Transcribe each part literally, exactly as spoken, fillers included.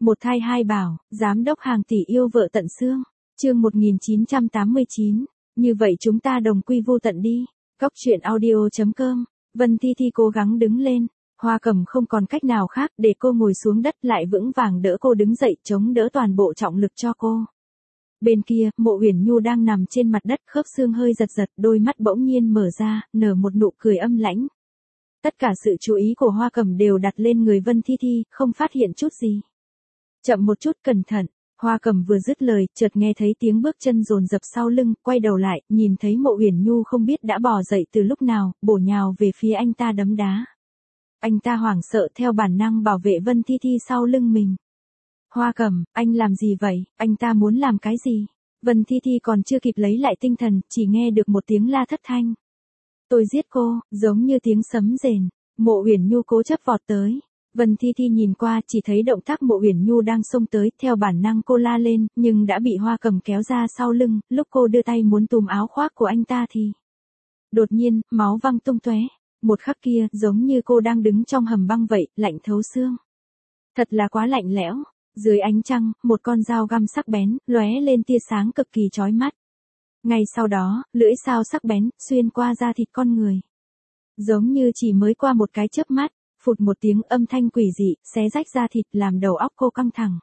Một thai hai bảo, giám đốc hàng tỷ yêu vợ tận xương. Chương một nghìn chín trăm tám mươi chín. Như vậy chúng ta đồng quy vu tận đi. Góc truyện audio chấm com. Vân Thi Thi cố gắng đứng lên. Hoa Cẩm không còn cách nào khác để cô ngồi xuống đất, lại vững vàng đỡ cô đứng dậy, chống đỡ toàn bộ trọng lực cho cô. Bên kia, Mộ Uyển Nhu đang nằm trên mặt đất, khớp xương hơi giật giật, đôi mắt bỗng nhiên mở ra, nở một nụ cười âm lãnh. Tất cả sự chú ý của Hoa Cẩm đều đặt lên người Vân Thi Thi, không phát hiện chút gì. Chậm một chút, cẩn thận. Hoa Cẩm vừa dứt lời, chợt nghe thấy tiếng bước chân dồn dập sau lưng, quay đầu lại, nhìn thấy Mộ Uyển Nhu không biết đã bò dậy từ lúc nào, bổ nhào về phía anh ta đấm đá. Anh ta hoảng sợ theo bản năng bảo vệ Vân Thi Thi sau lưng mình. Hoa Cẩm, anh làm gì vậy, anh ta muốn làm cái gì? Vân Thi Thi còn chưa kịp lấy lại tinh thần, chỉ nghe được một tiếng la thất thanh. Tôi giết cô, giống như tiếng sấm rền. Mộ Uyển Nhu cố chấp vọt tới. Vân Thi Thi nhìn qua, chỉ thấy động tác Mộ Uyển Nhu đang xông tới, theo bản năng cô la lên, nhưng đã bị Hoa Cẩm kéo ra sau lưng, lúc cô đưa tay muốn túm áo khoác của anh ta thì đột nhiên, máu văng tung tóe. Một khắc kia, giống như cô đang đứng trong hầm băng vậy, lạnh thấu xương. Thật là quá lạnh lẽo. Dưới ánh trăng, một con dao găm sắc bén, lóe lên tia sáng cực kỳ chói mắt. Ngay sau đó, lưỡi dao sắc bén, xuyên qua da thịt con người. Giống như chỉ mới qua một cái chớp mắt, phụt một tiếng âm thanh quỷ dị, xé rách da thịt làm đầu óc cô căng thẳng.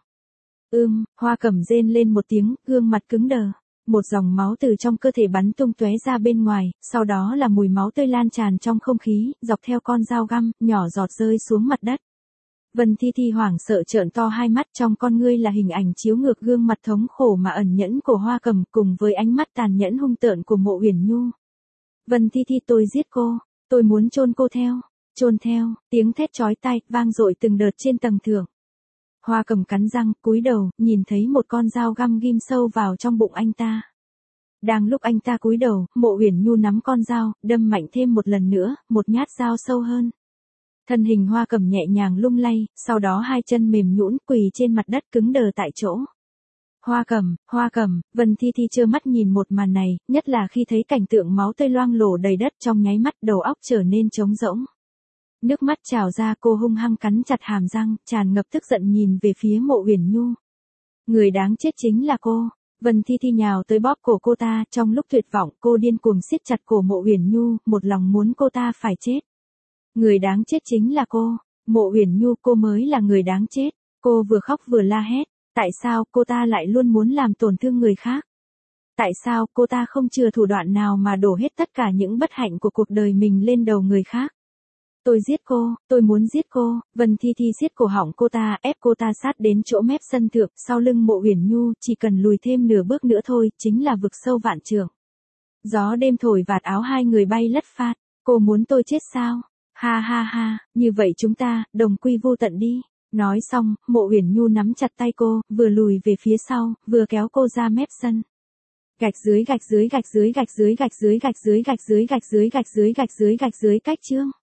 Ưm, Hoa Cẩm rên lên một tiếng, gương mặt cứng đờ. Một dòng máu từ trong cơ thể bắn tung tóe ra bên ngoài, sau đó là mùi máu tươi lan tràn trong không khí, dọc theo con dao găm, nhỏ giọt rơi xuống mặt đất. Vân Thi Thi hoảng sợ trợn to hai mắt, trong con ngươi là hình ảnh chiếu ngược gương mặt thống khổ mà ẩn nhẫn của Hoa Cẩm cùng với ánh mắt tàn nhẫn hung tợn của Mộ Uyển Nhu. Vân Thi Thi, tôi giết cô, tôi muốn chôn cô theo, chôn theo, tiếng thét chói tai vang dội từng đợt trên tầng thượng. Hoa Cẩm cắn răng, cúi đầu, nhìn thấy một con dao găm ghim sâu vào trong bụng anh ta. Đang lúc anh ta cúi đầu, Mộ Uyển Nhu nắm con dao, đâm mạnh thêm một lần nữa, một nhát dao sâu hơn. Thân hình Hoa Cẩm nhẹ nhàng lung lay, sau đó hai chân mềm nhũn quỳ trên mặt đất cứng đờ tại chỗ. Hoa Cẩm, Hoa Cẩm, Vân Thi Thi trơ mắt nhìn một màn này, nhất là khi thấy cảnh tượng máu tươi loang lổ đầy đất, trong nháy mắt đầu óc trở nên trống rỗng. Nước mắt trào ra, cô hung hăng cắn chặt hàm răng, tràn ngập tức giận nhìn về phía Mộ Uyển Nhu. Người đáng chết chính là cô. Vân Thi Thi nhào tới bóp cổ cô ta, trong lúc tuyệt vọng, cô điên cuồng siết chặt cổ Mộ Uyển Nhu, một lòng muốn cô ta phải chết. Người đáng chết chính là cô. Mộ Uyển Nhu, cô mới là người đáng chết. Cô vừa khóc vừa la hét. Tại sao cô ta lại luôn muốn làm tổn thương người khác? Tại sao cô ta không chừa thủ đoạn nào mà đổ hết tất cả những bất hạnh của cuộc đời mình lên đầu người khác? Tôi giết cô, tôi muốn giết cô. Vân Thi Thi siết cổ họng cô ta, ép cô ta sát đến chỗ mép sân thượng, sau lưng Mộ Uyển Nhu, chỉ cần lùi thêm nửa bước nữa thôi, chính là vực sâu vạn trượng. Gió đêm thổi vạt áo hai người bay lất phạt. Cô muốn tôi chết sao? Ha ha ha, như vậy chúng ta, đồng quy vô tận đi. Nói xong, Mộ Uyển Nhu nắm chặt tay cô, vừa lùi về phía sau, vừa kéo cô ra mép sân. Gạch dưới gạch dưới gạch dưới gạch dưới gạch dưới gạch dưới gạch dưới gạch dưới gạch dưới gạch dưới gạch dưới cách chương.